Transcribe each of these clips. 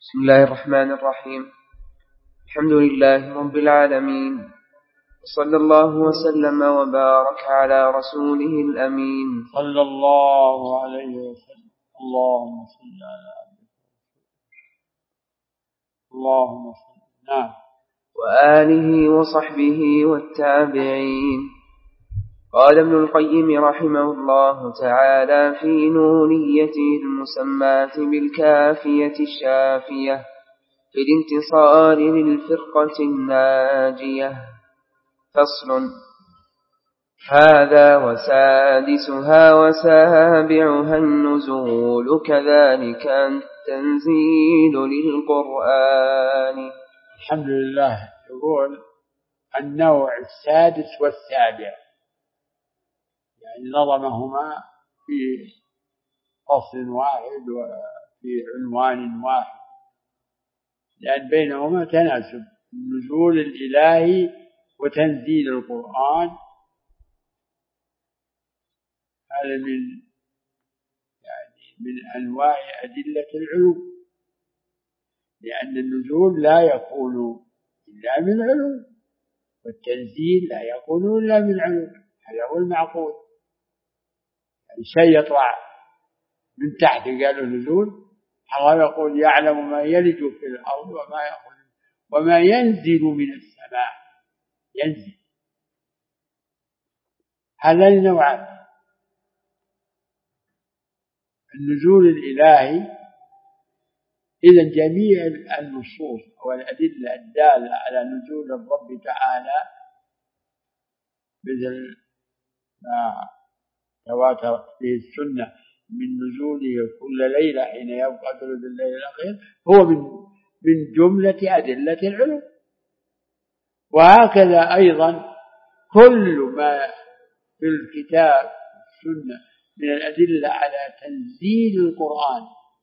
بسم الله الرحمن الرحيم. الحمد لله رب العالمين، وصلى الله وسلم وبارك على رسوله الأمين صلى الله عليه وسلم. اللهم صل على عبدك اللهم صل. نعم. وآله وصحبه والتابعين. قال ابن القيم رحمه الله تعالى في نونيته المسماة بالكافية الشافية في الانتصار للفرقة الناجية: فصل. هذا وسادسها وسابعها النزول، كذلك التنزيل للقرآن. الحمد لله. يقول النوع السادس والسابع، يعني نظمهما في فصل واحد وفي عنوان واحد، لأن بينهما تناسب: النزول الإلهي وتنزيل القرآن. هذا من أنواع أدلة العلو، لأن النزول لا يكون إلا من علو، والتنزيل لا يكون إلا من علو. هذا هو المعقول. يعني شيء يطلع من تحت قالوا نزول، الله يقول يعلم ما يلج في الأرض وما ينزل من السماء. ينزل. هذا النوعان: النزول الإلهي. إذا جميع النصوص والأدلة الدالة على نزول الرب تعالى، مثل ما تواتر به السنة من نزوله كل ليلة حين يبقى ثلث الليل الأخير، هو من جملة أدلة العلو. وهكذا أيضا كل ما في الكتاب والسنة من الأدلة على تنزيل القرآن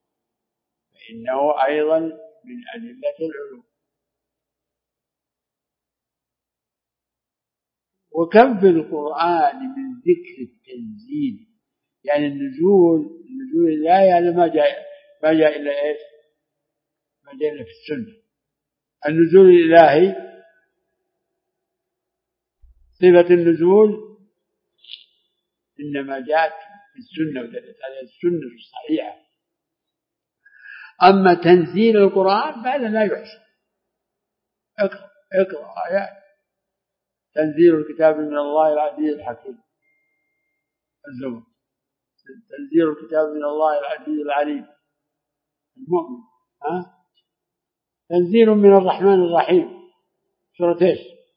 فإنه أيضا من أدلة العلو. وكم في القرآن من ذكر التنزيل، يعني النزول الآية هذا ما جاء إلا إيش؟ ما جاء إلا في السنة. النزول الإلهي صفة النزول إنما جاءت في السنة ودلت على السنة الصحيحة. أما تنزيل القرآن فهذا لا يحسن. اقرأ آيات: تنزيل الكتاب من الله العزيز الحكيم. الزمر. تنزيل الكتاب من الله العزيز العليم. المؤمن. تنزيل من الرحمن الرحيم. سورة ايش؟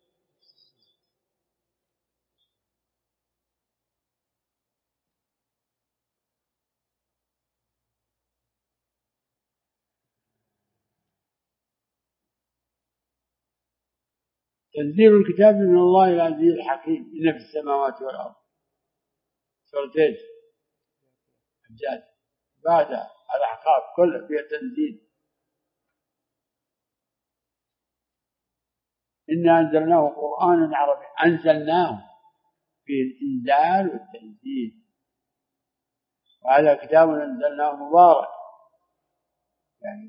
تنزيل الكتاب من الله العزيز الحكيم. إن في السماوات والأرض. سورة ايش؟ الجاد. بعد الأحقاف كلها فيها تنزيل. إنا أنزلناه قرآنا عربيا. أنزلناه فيه الإنزال والتنزيل. وهذا كتاب أنزلناه مبارك. يعني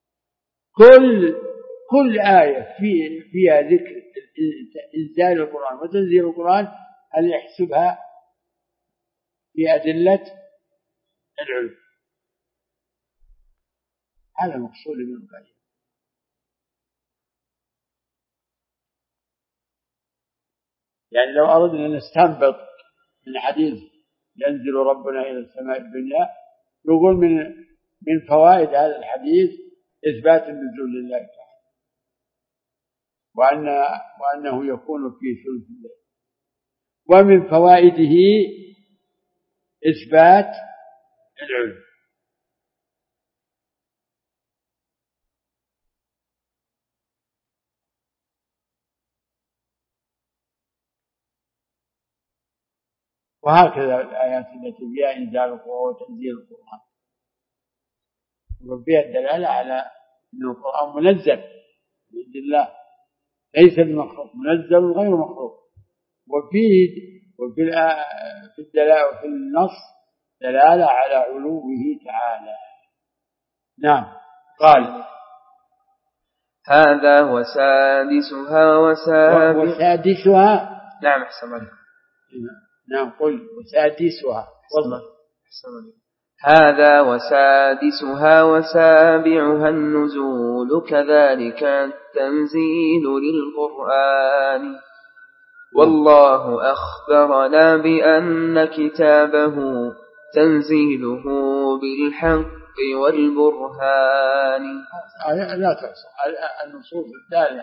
كل آية فيها ذكر إنزال القرآن وتنزيل القرآن، هل يحسبها في أدلة العلم. هذا مقصود من القرآن. يعني لو أردنا أن نستنبط من حديث ينزل ربنا إلى السماء الدنيا، نقول من فوائد هذا الحديث إثبات النزول لله تعالى، وأنه يكون في ثلث الليل. ومن فوائده إثبات العلم. وهكذا الآيات التي فيها إنزال القرآن وتنزيل القرآن، وفيها الدلالة على أن القرآن منزل بإذن الله، ليس بمخلوق، منزل غير مخلوق. وفي الدلالة وفي النص دلالة على علوه تعالى. نعم. قال هذا وسادسها وسادسها. نعم أحسن عليكم. نعم قل وسادسها والله. هذا وسادسها وسابعها النزول كذلك التنزيل للقرآن. والله أخبرنا بأن كتابه تنزيله بالحق والبرهان. لا تحصى النصوص الدالة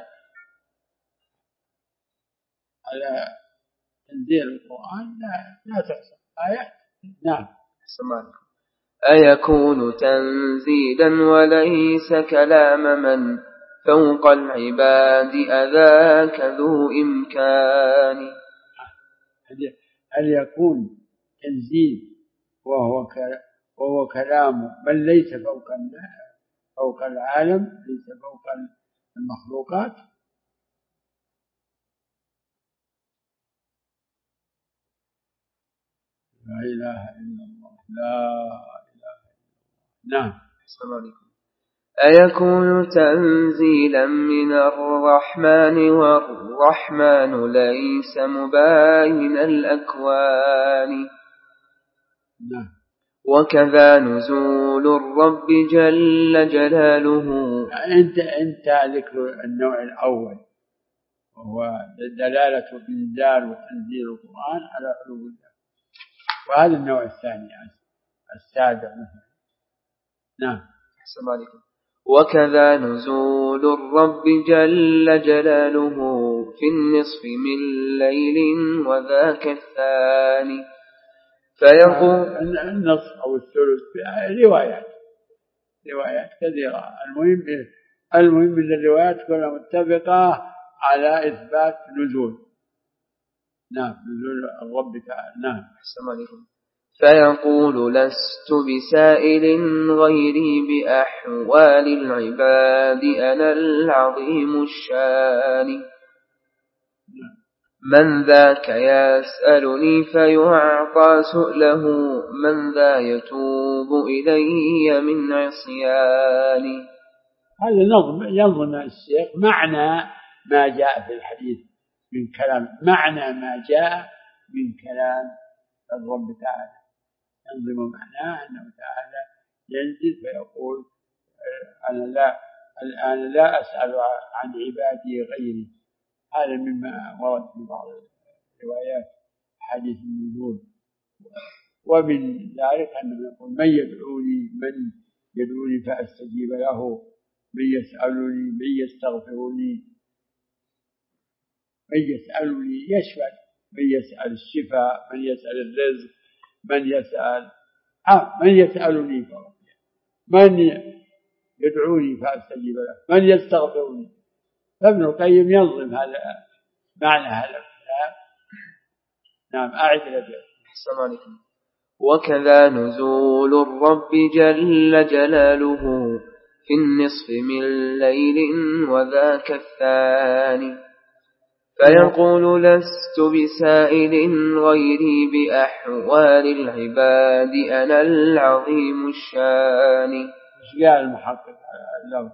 على تنزيل القرآن لا تحصى آيات. نعم. أيكون تنزيلا وليس كلام من فوق العباد أذاك ذو إمكان. هل يكون تنزيل وهو كلام بل ليس فوق العالم، ليس فوق المخلوقات؟ لا إله إلا الله، لا إله إلا الله. نعم. السلام عليكم. أيكون تنزيلا من الرحمن والرحمن ليس مباين الأكوان. نعم. وكذا نزول الرب جل جلاله. أنت ذكر النوع الأول وهو دلالة الإنزال وتنزيل القرآن على علو الله، وهذا النوع الثاني السابع مثلا. نعم. أحسن عليكم. وكذا نزول الرب جل جلاله في النصف من ليل وذاك الثاني. فيقول النصف أو الثلث روايات كثيرة. المهم من الروايات كلها متفقة على إثبات نزول. نعم، نزول الرب تعالى. نعم. أحسن عليكم. فيقول لست بسائل غيري بأحوال العباد أنا العظيم الشان. من ذاك يسألني فيعطى سؤله من ذا يتوب إلي من عصياني. هذا ينظم الشيخ معنى ما جاء في الحديث من كلام، معنى ما جاء من كلام الرب تعالى، ينظم معناه أنه تعالى ينزل فيقول أنا لا أسأل عن عبادي غيري. هذا مما ورد في بعض الروايات حديث النزول. ومن ذلك أنه يقول من يدعوني فأستجيب له، من يسألني، من يستغفرني، من يسألني يشمل من يسأل الشفاء، من يسأل الرزق، من يسألني فربي، من يدعوني فأستجيب له، من يستغفرني. فابن القيم ينظم هذا معنى هذا الكلام. نعم. أعد لك. السلام عليكم. وكذا نزول الرب جل جلاله في النصف من ليل وذاك الثاني. فيقول لست بسائل غيري بأحوال العباد أنا العظيم الشان. قال المحقق اللفظ.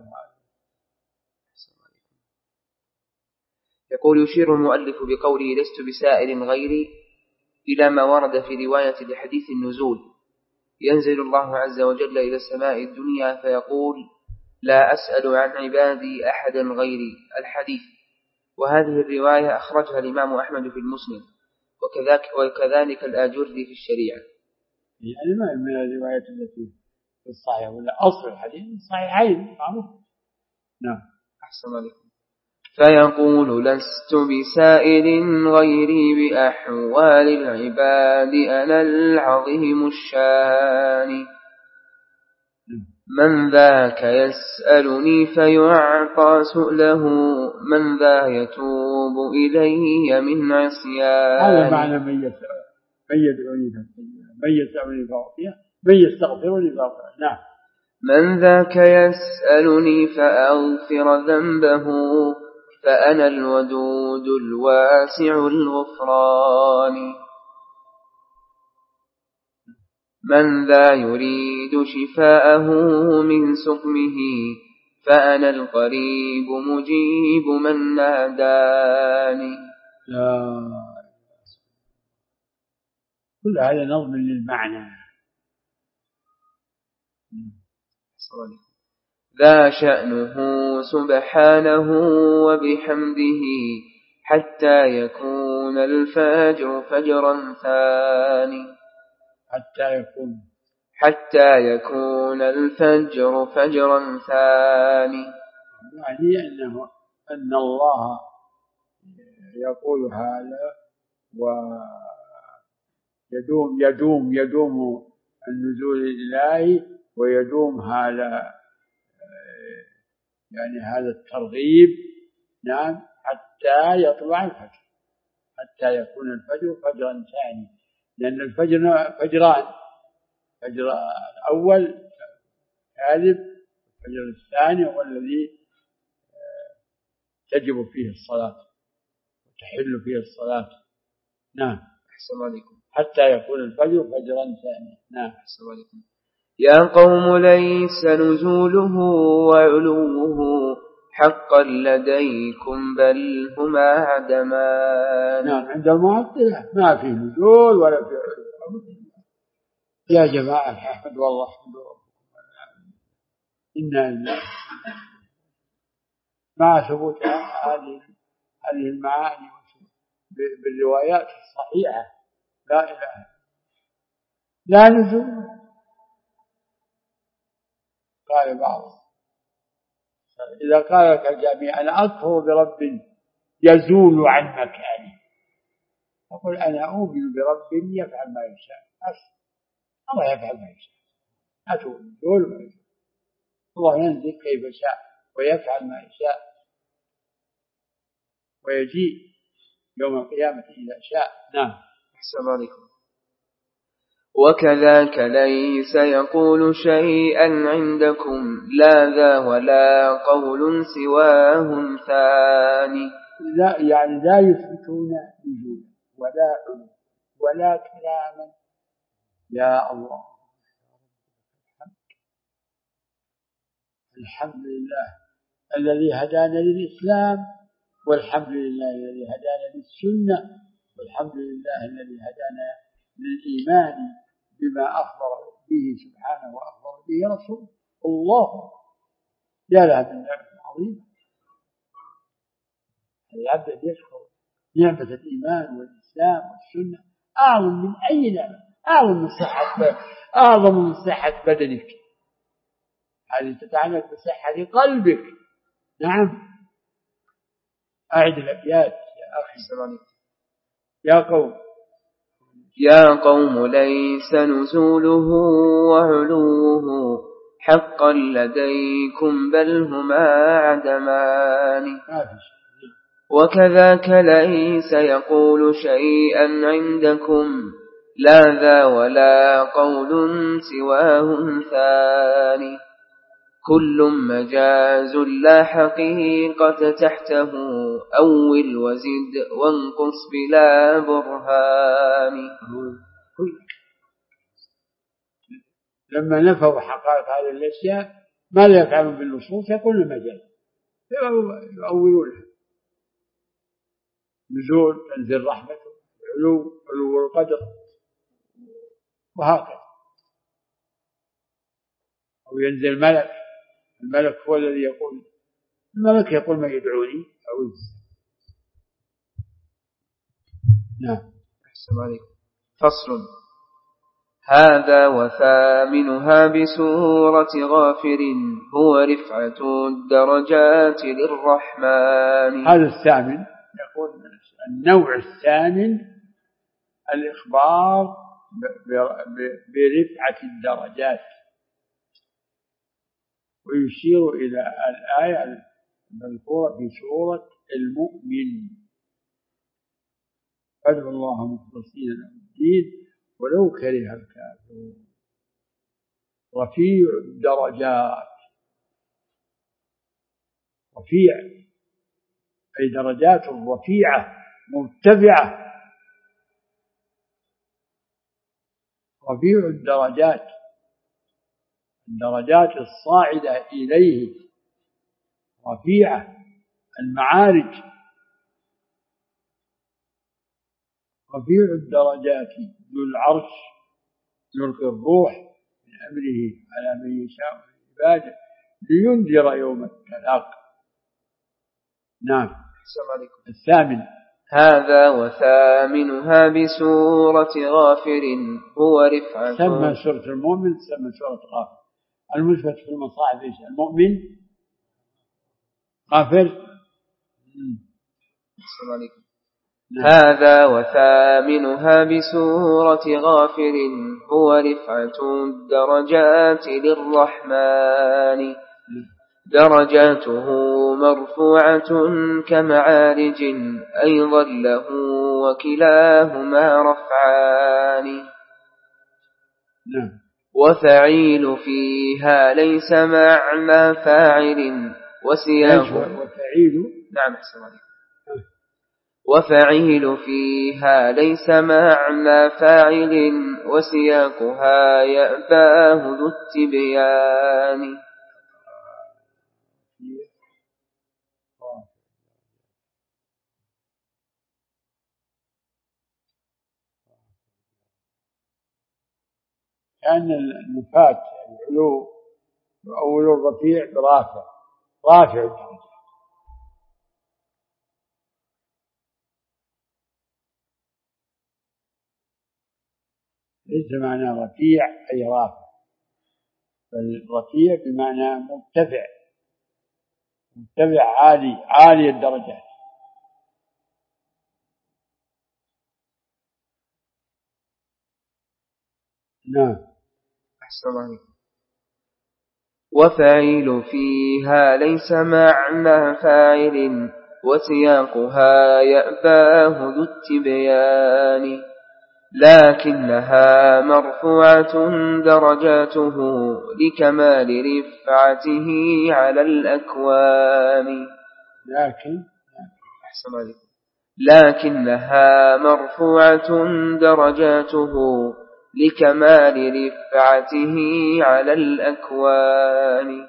يقول يشير المؤلف بقوله لست بسائل غيري إلى ما ورد في رواية لحديث النزول. ينزل الله عز وجل إلى السماء الدنيا فيقول لا أسأل عن عبادي أحدا غيري الحديث. وهذه الرواية أخرجها الإمام أحمد في المسند وكذلك الآجري في الشريعة. يعني ما من الروايات التي في الصحيح ولا أصل الحديث صحيحين معروف. نعم. أحسن عليكم. فيقول لست بسائل غيري بأحوال العباد أنا العظيم الشان. من ذاك يسألني فيعطى سؤله من ذا يتوب إلي من عصيان. هذا معنى من يدعوني فاستجيب، من يسألني فأعطيه، من يستغفرني فأغفر. نعم. من ذاك يسألني فأغفر ذنبه فأنا الودود الواسع الغفران. من ذا يريد شفاءه من سقمه فأنا القريب مجيب من ناداني. لا، كل هذا نظم للمعنى. ذا شأنه سبحانه وبحمده حتى يكون الفجر فجرا ثاني. حتى يكون الفجر فجرا ثاني، يعني أن الله يقول هذا ويدوم النزول الإلهي، ويدوم هذا يعني هذا الترغيب. نعم، حتى يطلع الفجر، حتى يكون الفجر فجرا ثاني، لأن الفجر فجران: الفجر الأول كاذب، الفجر الثاني هو الذي تجب فيه الصلاة وتحل فيه الصلاة. نعم، أحسن عليكم. حتى يكون الفجر فجرا ثاني. نعم، أحسن عليكم. يا قوم ليس نزوله وعلوه حقا لديكم بل هما عدمان. نعم، عند المعطلة ما في نزول ولا في علو. يا جماعة أحمد والله أحمد ربكم إنا مع ثبوت هذه المعاني بالروايات الصحيحة. لا إله لا نزول. قال بعضهم إذا قال لك الجميع أنا أكفر برب يزول عن مكانه، أقول أنا أؤمن برب يفعل ما يشاء. الله يفعل ما يشاء، أتوا يزول ما يشاء. الله ينزل كيف شاء ويفعل ما يشاء، ويجيء يوم القيامة إذا شاء. نعم، أحسن عليكم. وكذاك ليس يقول شيئا عندكم لا ذا ولا قول سواه ثاني. لا، يعني لا يثبتون نزولا ولا علو ولا كلاما. يا الله، الحمد لله الذي هدانا للإسلام، والحمد لله الذي هدانا للسنة، والحمد لله الذي هدانا للإيمان بما أخبر به سبحانه وأخبر به رسوله. الله يا لها من نعمة عظيمة. العبد يشكر نعمة الإيمان والإسلام والسنة أعظم من أي نعمة، أعظم من صحة بدنك، هذه تتعلق بصحة قلبك. نعم، أعد الأبيات يا أخي. يا قوم ليس نزوله وعلوه حقا لديكم بل هما عدمان. وكذاك ليس يقول شيئا عندكم لا ذا ولا قول سواه ثاني. كل مجاز لا حقيقة تحته أول وزد وانقص بلا برهان. لما نفوا حقائق هذه الأشياء ماذا يفعلون بالنصوص؟ يقولون مجاز، يؤولونها. نزول، تنزل رحمته، علو القدر، وهكذا. أو ينزل ملك، الملك هو الذي يقول، الملك يقول من يدعوني أعوذ. نعم، أحسن عليكم. فصل. هذا وثامنها بسورة غافر هو رفعة الدرجات للرحمن. هذا الثامن، يقول النوع الثامن الإخبار برفعة الدرجات، ويشير إلى الآية المذكورة في سورة المؤمن: فادعوا الله مخلصين له الدين ولو كره الكافرون. رفيع الدرجات، رفيع أي درجات رفيعة مرتفعة. رفيع الدرجات، الدرجات الصاعدة إليه رفيعة. المعارج رفيع الدرجات، ذو العرش يلقي الروح من أمره على من يشاء من عباده لينذر يوم التلاق. نعم. الثامن. هذا وثامنها بسورة غافر هو رفعة. سمى سورة المؤمن سمى سورة غافر. المثبت في المصاحف ايش؟ المؤمن غافر. هذا وثامنها بسورة غافر هو رفعة الدرجات للرحمن. درجاته مرفوعة كمعارج أيضا له وكلاهما رفعان. وفعيل فيها ليس معنى فاعل وسياق. وفعيل فيها ليس معنى فاعل وسياقها يأباه ذو التبيان. كأن النفاة العلو يؤول الرفيع برافع، رافع الدرجة. ليس معنى رفيع أي رافع، فالرفيع بمعنى مرتفع، مرتفع عالي، عالي الدرجات. نعم. أحسن عليك. وفعيل فيها ليس معنى فاعل وسياقها يأباه ذو التبيان. لكنها مرفوعة درجاته لكمال رفعته على الأكوان. لكنها مرفوعة درجاته لكمال رفعته على الأكوان.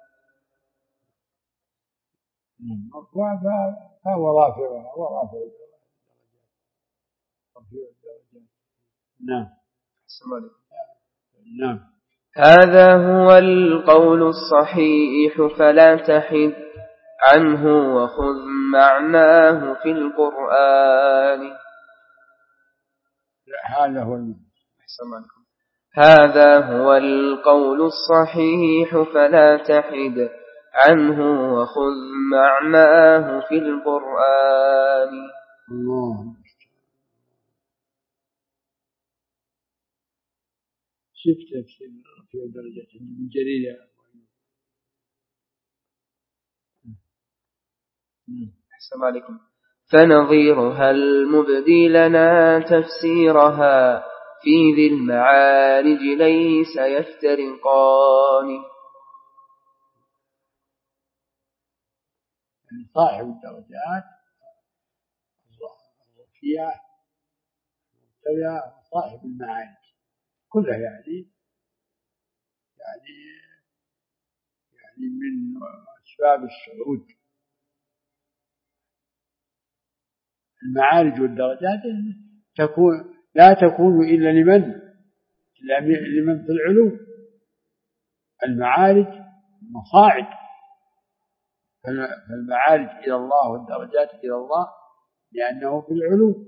فهو رافع نعم. نعم. هذا هو القول الصحيح فلا تحد عنه وخذ معناه في القرآن. هذا هو القول الصحيح فلا تحد عنه وخذ معناه في القرآن. الله. شفت في درجة من جريدة. أحسن عليكم. فنظيرها المبدي لنا تفسيرها في ذي المعارج ليس يفترقان. صاحب الدرجات الرفيعة المرتفعة صاحب المعارج كلها يعني من أسباب الصعود. المعارج والدرجات لا تكون إلا لمن في العلو. المعارج مصاعد، فالمعارج إلى الله والدرجات إلى الله لأنه في العلو.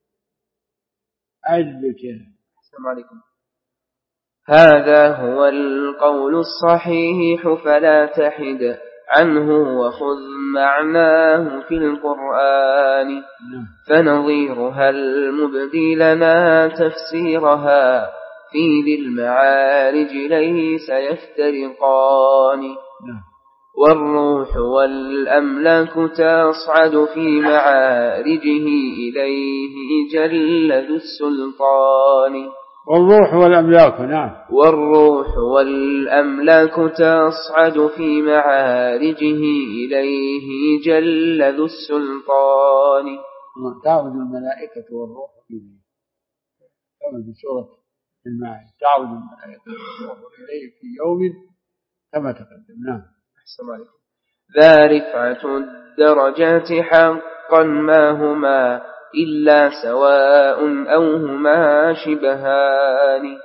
السلام عليكم. هذا هو القول الصحيح فلا تحد عنه وخذ معناه في القرآن. فنظيرها المبدي لنا تفسيرها في ذي المعارج ليس يفترقان. والروح والأملاك تصعد في معارجه إليه جل ذو السلطان. والروح والأملاك. نعم. والروح والأملاك تصعد في معارجه إليه جل ذو السلطان. تعود الملائكة والروح إليه كما في سورة المعارج. تعود الملائكة والروح إليه في يوم كما تقدم. نعم. أحسن عليكم. ذا رفعة الدرجات حقا ما هما إلا سواء أو هما شبهان.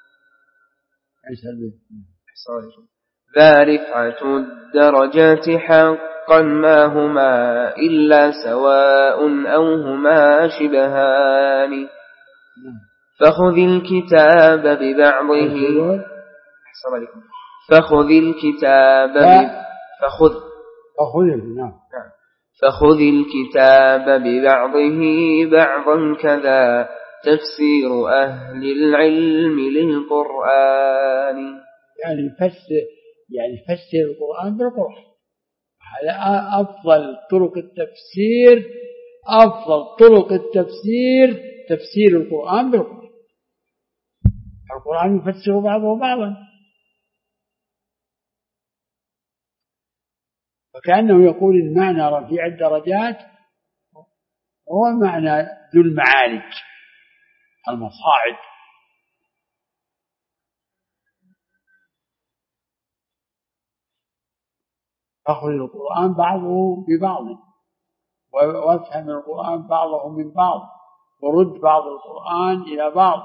ذا رفعة الدرجات حقا ما هما إلا سواء أو هما شبهان. فخذ الكتاب ببعضه فخذ الكتاب فخذ الكتاب ببعضه بعضا كذا تفسير أهل العلم للقرآن. يعني فسر القرآن بالقرآن. هذا أفضل طرق التفسير. تفسير القرآن بالقرآن. القرآن يفسر بعضه بعضا، فكأنه يقول المعنى رفيع الدرجات هو معنى ذو المعارج المصاعد. فخذ القرآن بعضه ببعض وافهم القرآن بعضه من بعض ورد بعض القرآن إلى بعض.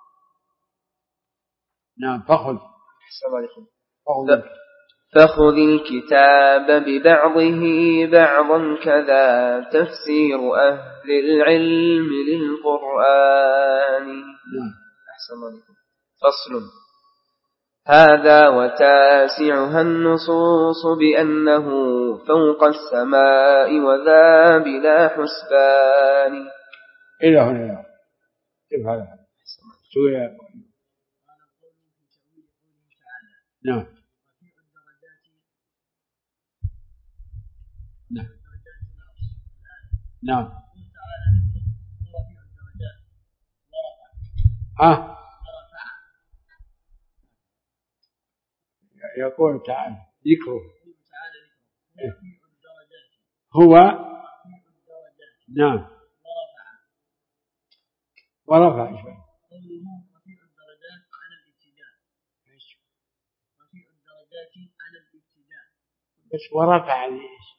نعم. فخذ الكتاب ببعضه بعضا كذا تفسير أهل العلم للقرآن. أحسن الله. فصل. هذا وتاسعها النصوص بأنه فوق السماء وذا بلا حسبان. إلى هنا كيف هذا؟ نعم. نعم. يقول تعالى ذكره هو. نعم. ورفع شوي. بس ورفع ليش؟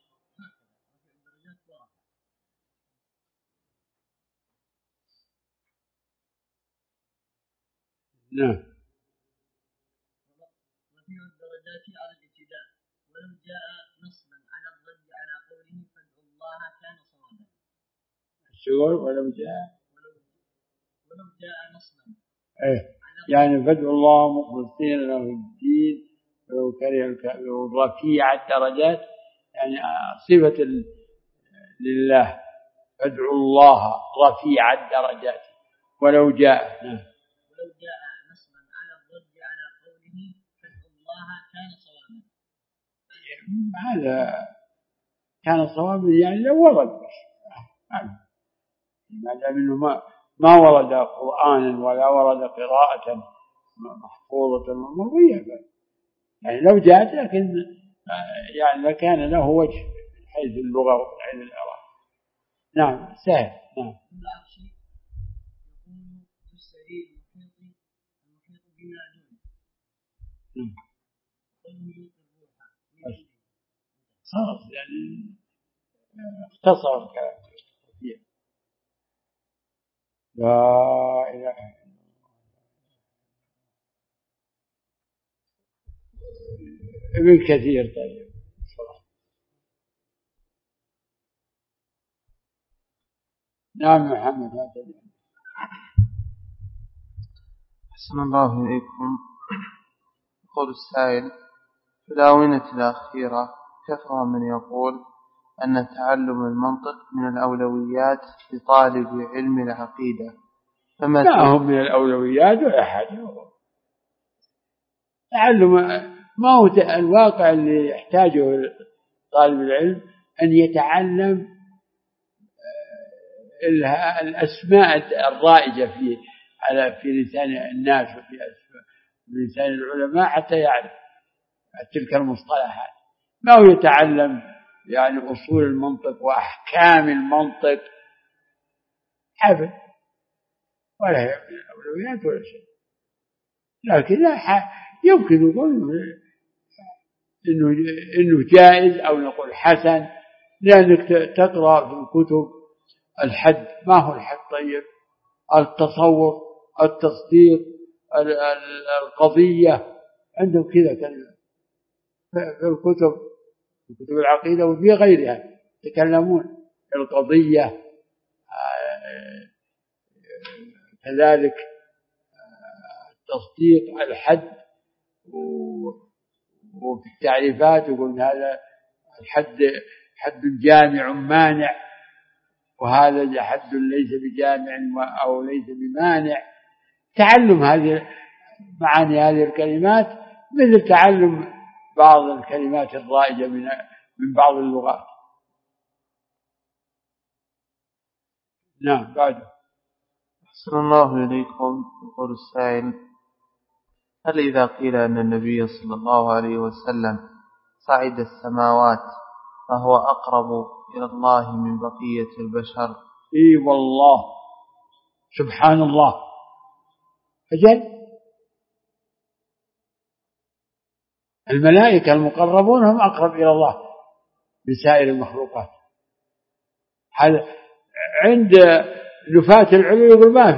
نعم. رفيع الدرجات على الابتداء ولو جاء نصبا على الرد على قوله فادعوا الله كان صوابا. الشغل ولو جاء نصبا. يعني فادعوا الله مخلصين له الدين ولو كره الكافرون. رفيع الدرجات يعني صفة لله. فادعوا الله رفيع الدرجات ولو جاء. ولو جاء نصبا على الرد على قوله فادعوا الله كان صوابا. هذا كان صوابا يعني لو ورد ما دام انه ما ورد قرآنا ولا ورد قراءة محفوظة ومروية، يعني لو جاءت لكن يعني لكان له وجه من حيث اللغة ومن حيث الإعراب. نعم سهل. نعم. كل شيء يكون في السرير المحيط بما دونه. خلاص يعني اختصر الكلام. لا إله إلا ابن كثير. طيب نعم محمد. أحسن الله إليكم. يقول السائل: في الآونة الأخيرة كثر من يقول أن تعلم المنطق من الأولويات لطالب علم العقيدة، لا هم من الأولويات ولا حاجة. تعلم ما هو الواقع اللي يحتاجه طالب العلم أن يتعلم الأسماء الرائجة في لسان الناس وفي لسان العلماء حتى يعرف تلك المصطلحات. ما هو يتعلم يعني أصول المنطق وأحكام المنطق حفظ ولا هي من الأولويات ولا شيء. لكن لا يمكن يقول إنه جائز أو نقول حسن، لأنك تقرأ في الكتب الحد. ما هو الحد؟ طيب التصور، التصديق، القضية، عندهم كذا كلمة في كتب العقيدة وفي غيرها يتكلمون القضية، كذلك التصديق، الحد. وفي التعريفات يقول هذا الحد حد جامع مانع، وهذا حد ليس بجامع أو ليس بمانع. تعلم هذه معاني هذه الكلمات مثل تعلم بعض الكلمات الرائجة من بعض اللغات. نعم. بعد. أحسن الله إليكم. يقول السائل: هل إذا قيل أن النبي صلى الله عليه وسلم صعد السماوات فهو أقرب إلى الله من بقية البشر؟ إي والله، سبحان الله. أجل، الملائكة المقربون هم أقرب إلى الله من سائر المخلوقات. عند نفاة العلو يقول ما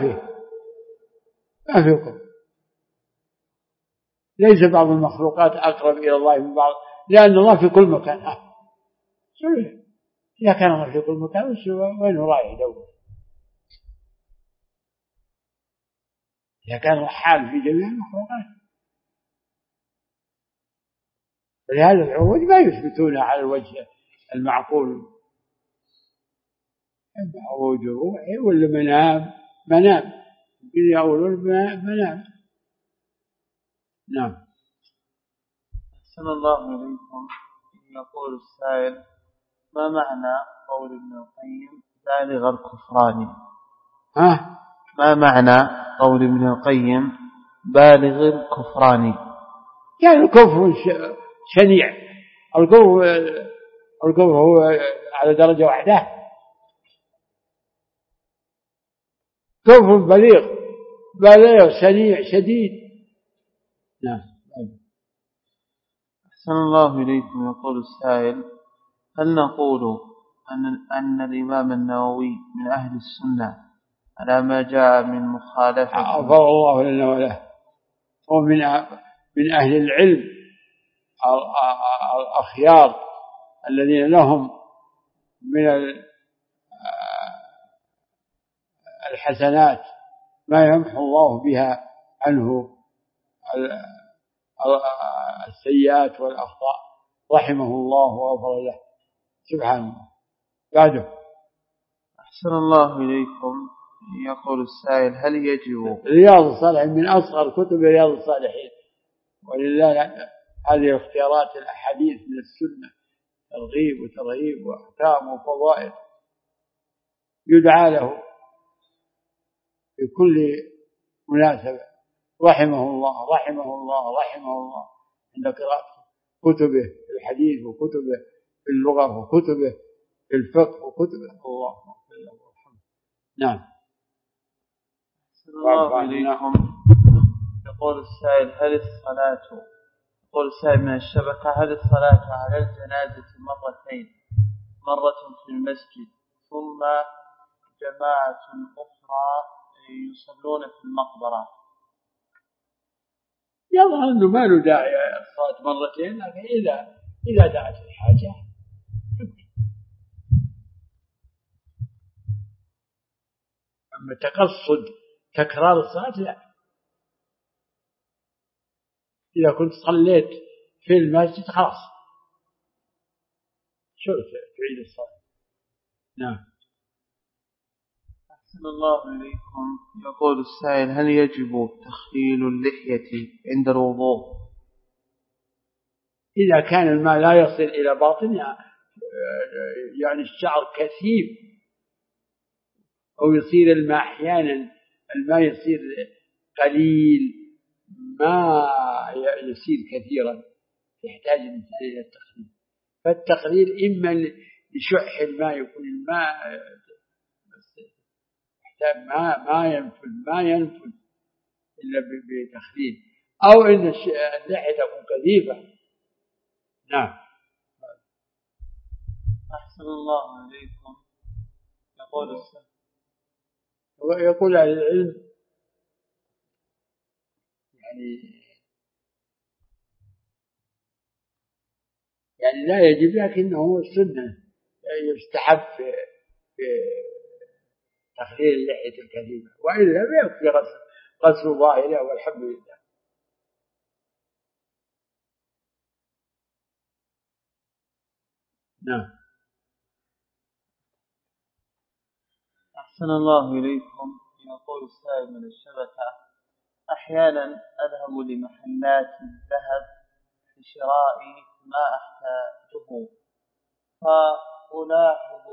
في قرب. ليس بعض المخلوقات أقرب إلى الله من بعض، لأن الله في كل مكان. إذا كان الله في كل مكان وين رايح يدور؟ إذا كان الحال في جميع المخلوقات. ولهذا العروج ما يثبتونها على الوجه المعقول. عروج روحي ولا منام يقولون منام. نعم. أحسن الله إليكم. يقول السائل: ما معنى قول ابن القيم بالغ الكفران؟ ما معنى قول ابن القيم بالغ الكفران؟ يعني الكفر شنيع. الكفر هو على درجة واحدة. كفر بليغ شنيع شديد. نعم. أحسن الله إليكم. يقول السائل: هل نقول أن الإمام النووي من أهل السنة على ما جاء من مخالفة؟ غفر الله لنا وله. هو من أهل العلم الأخيار الذين لهم من الحسنات ما يمحو الله بها عنه السيئات والأخطاء، رحمه الله وغفر له، سبحان الله. بعده. أحسن الله إليكم. يقول السائل: هل يجب رياض الصالحين من أصغر كتب رياض الصالحين، ولله هذه اختيارات الأحاديث من السنة، ترغيب وترهيب وأحكام وفضائل، يدعى له في كل مناسبة رحمه الله رحمه الله رحمه الله عند قراءة كتبه في الحديث وكتبه في اللغة وكتبه في الفقه وكتبه. الله أكبر. نعم. الله إليكم. يقول السائل: يقول السائل من الشبكة: هل الصلاة على الجنازة مرتين، مرة في المسجد ثم جماعة أخرى يصلون في المقبرة؟ يظهر أنه ما له داعي الصلاة مرتين، لكن إذا دعت الحاجة. أما تقصد تكرار الصلاة لا. إذا كنت صليت في المسجد خلاص شو تعيد الصلاة. نعم. أحسن الله إليكم. يقول السائل: هل يجب تخليل اللحية عند الوضوء؟ إذا كان الماء لا يصل إلى باطنها، يعني الشعر كثيف، أو يصير الماء أحيانا الماء يصير قليل ما يصير كثيرا، يحتاج الإنسان إلى التخليل. فالتخليل إما لشح الماء، يكون الماء ما ينفذ إلا بتخليل، أو إن اللحية تكون كثيفة نعم. أحسن الله إليكم. يقول أهل العلم يعني لا يجب، لكنه السنة يستحب في تخليل اللحية الكثيرة، وإلا يكفي غسل ظاهرها والحمد لله. نعم. أحسن الله إليكم. يقول السائل من الشبكة: أحيانا أذهب لمحلات الذهب لشراء ما أحتاجه، فألاحظ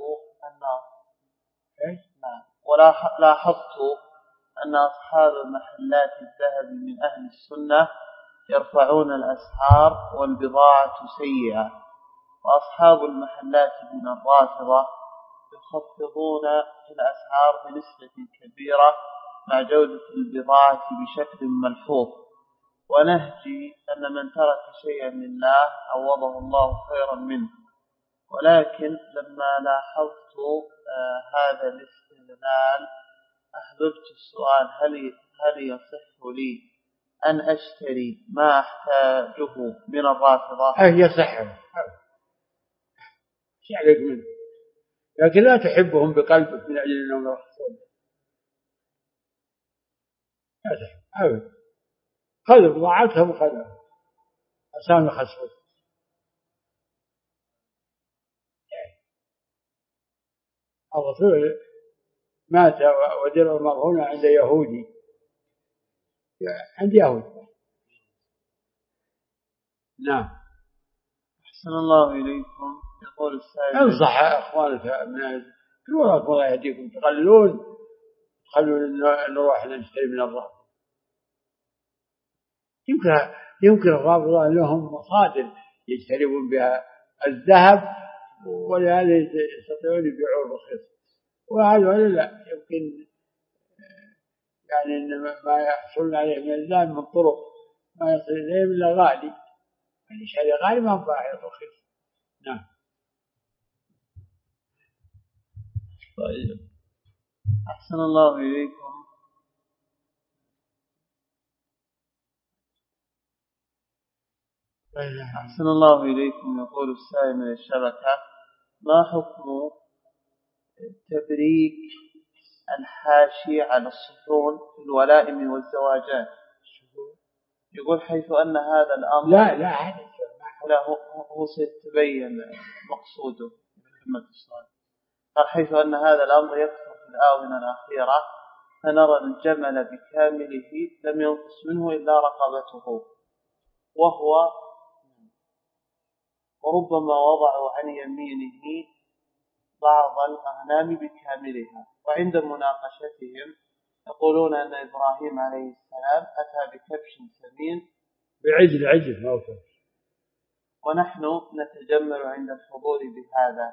لاحظت أن أصحاب محلات الذهب من أهل السنة يرفعون الأسعار والبضاعة سيئة، وأصحاب المحلات من الرافضة يخفضون في الأسعار بنسبة كبيرة مع جودة البضاعة بشكل ملحوظ، ونهجي أن من ترك شيئا لله عوضه الله خيرا منه. ولكن لما لاحظت هذا الاستغلال أحببت السؤال: هل يصح لي أن أشتري ما أحتاجه من الرافضة؟ يصح، شعرك منه، لكن لا تحبهم بقلبك من أجل أنهم يرخصون. لا تحب أبدا، خذ بضاعتهم وخذها عشان يخسرون. الرسول مات ودرع مرهونة عند يهودي، عند يهودي. نعم. أحسن الله إليكم. يقول السائل: انصح أخوانك من الوراء الله يهديكم، تخلون نروح نشتري من الرافضة. يمكن الرافضة لهم مصادر يشترون بها الذهب، ولهذا يستطيعون يبيعون رخيص، وهذا لا يمكن يعني إن ما يحصلون عليه من الذهب من طرق ما يصل إليه إلا غالي، يعني شيء غالي ما باع رخيص. نعم. طيب. أحسن الله إليكم. أحسن الله إليكم. يقول السائل من الشبكة: ما حكم تبريك الحاشي على الصحون في الولائم والزواجات؟ يقول حيث أن هذا الأمر لا هو سيتبين مقصوده بكلمة السؤال. قال: حيث أن هذا الأمر يكثر في الآونة الأخيرة، فنرى الجمل بكامله لم ينقص منه إلا رقبته، وربما وضعوا عن يمينه بعض الأغنام بكاملها. وعند مناقشتهم يقولون أن إبراهيم عليه السلام أتى بكبش سمين بعجل موفر، ونحن نتجمل عند الحضور بهذا.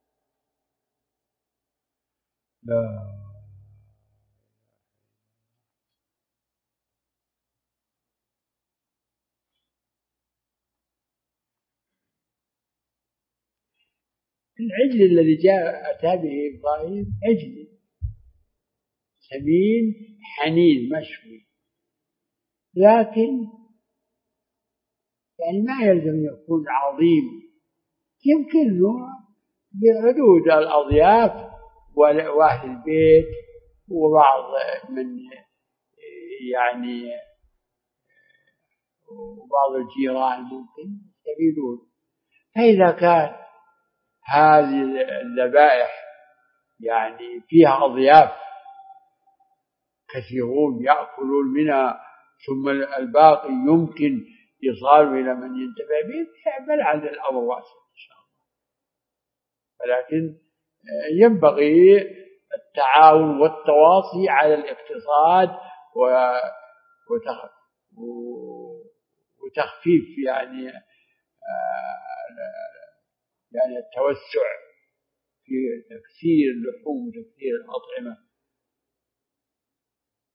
لا. العجل الذي أتى به إبراهيم عجل سمين حنين مشوي، لكن يعني ما يلزم يكون عظيم، يمكن بعدود الأضياف وأهل البيت وبعض من يعني وبعض الجيران ممكن يستفيدون. فإذا كان هذه الذبائح يعني فيها أضياف كثيرون يأكلون منها، ثم الباقي يمكن يصال إلى من ينتفع به، فلعل الأمر واسع إن شاء الله. ولكن ينبغي التعاون والتواصي على الاقتصاد وتخفيف يعني التوسع في تكثير اللحوم وتكثير الأطعمة.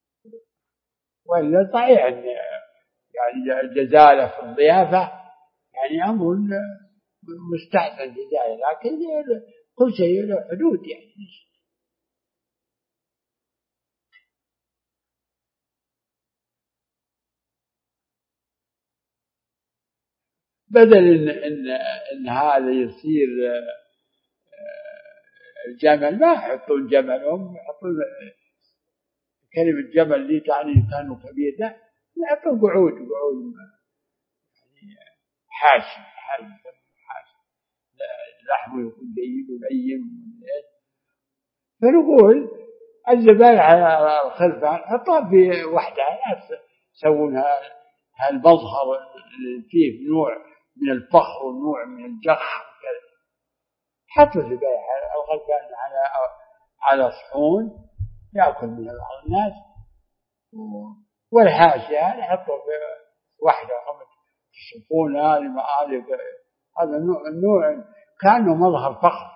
وإلا صحيح يعني الجزالة في الضيافة يعني أمر مستحسن بداية، لكن كل شيء له حدود يعني. بدل إن هذا يصير الجمل، ما يحطون جمل، هم يحطون كلمة جمل دي تعني كانوا كبير، لا يحطون قعود يعني حاشي لحمه يكون جيد ولين. فنقول الذبائح على الخلفان حطها في وحدها، لا تسوونها هالمظهر اللي فيه نوع من الفخر ونوع من الجخ. حطوا الذبائح على الخلفان على صحون يأكل منها بعض الناس، والحاشية حطوا في وحدة يشوفون هذا النوع كأنه مظهر فخر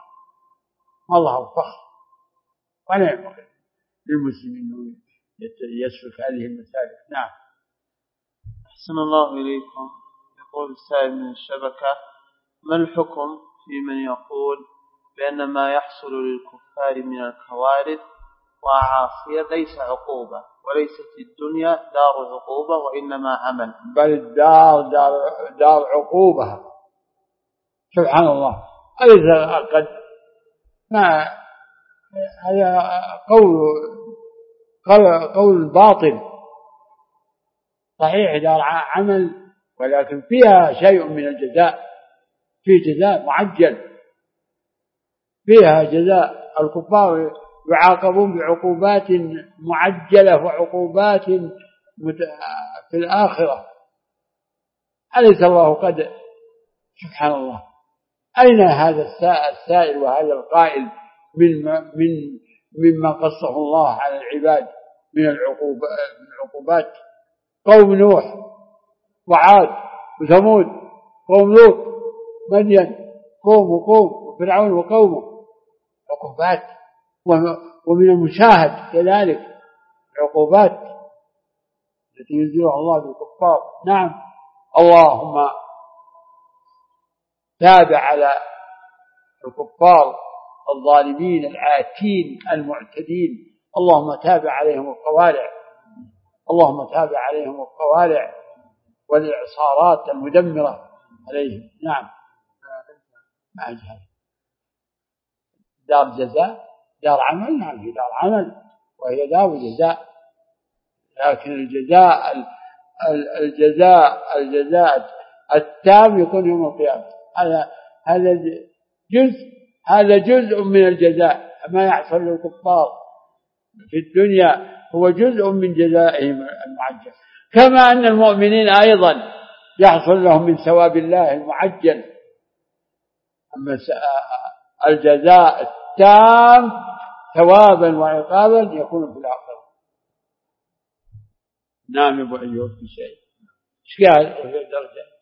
ولا ينبغي للمسلمين أنه يسلك هذه المسالك. نعم. أحسن الله إليكم. يقول السائل من الشبكة: ما الحكم في من يقول بأن ما يحصل للكفار من الكوارث وعاصية ليس عقوبة، وليست الدنيا دار عقوبة وإنما عمل، بل الدار دار عقوبة؟ سبحان الله. أليس قد ما هذا قول باطل. صحيح دار عمل، ولكن فيها شيء من الجزاء، في جزاء معجل، فيها جزاء. الكفار يعاقبون بعقوبات معجلة وعقوبات في الآخرة. أليس الله قد سبحان الله. أين هذا السائل وهذا القائل مما قصه الله على العباد من العقوبات؟ قوم نوح وعاد وثمود، قوم لوط، مدين، قوم وفرعون وقومه، عقوبات. ومن المشاهد كذلك عقوبات التي ينزلها الله بالكفار. نعم. اللهم تابع على الكفار الظالمين العاتين المعتدين، اللهم تابع عليهم القوارع والإعصارات المدمرة عليهم. نعم. ما أجهل دار جزاء دار عمل. نعم في دار عمل وهي دار جزاء، لكن الجزاء التام يكون يوم القيامة. هذا جزء من الجزاء. ما يحصل للكفار في الدنيا هو جزء من جزائهم المعجل، كما أن المؤمنين أيضا يحصل لهم من ثواب الله المعجل. أما الجزاء التام ثوابا وعقابا يكون في الآخرة. نعم. يا أبو أيوب في شيء إشكال في الدرجة.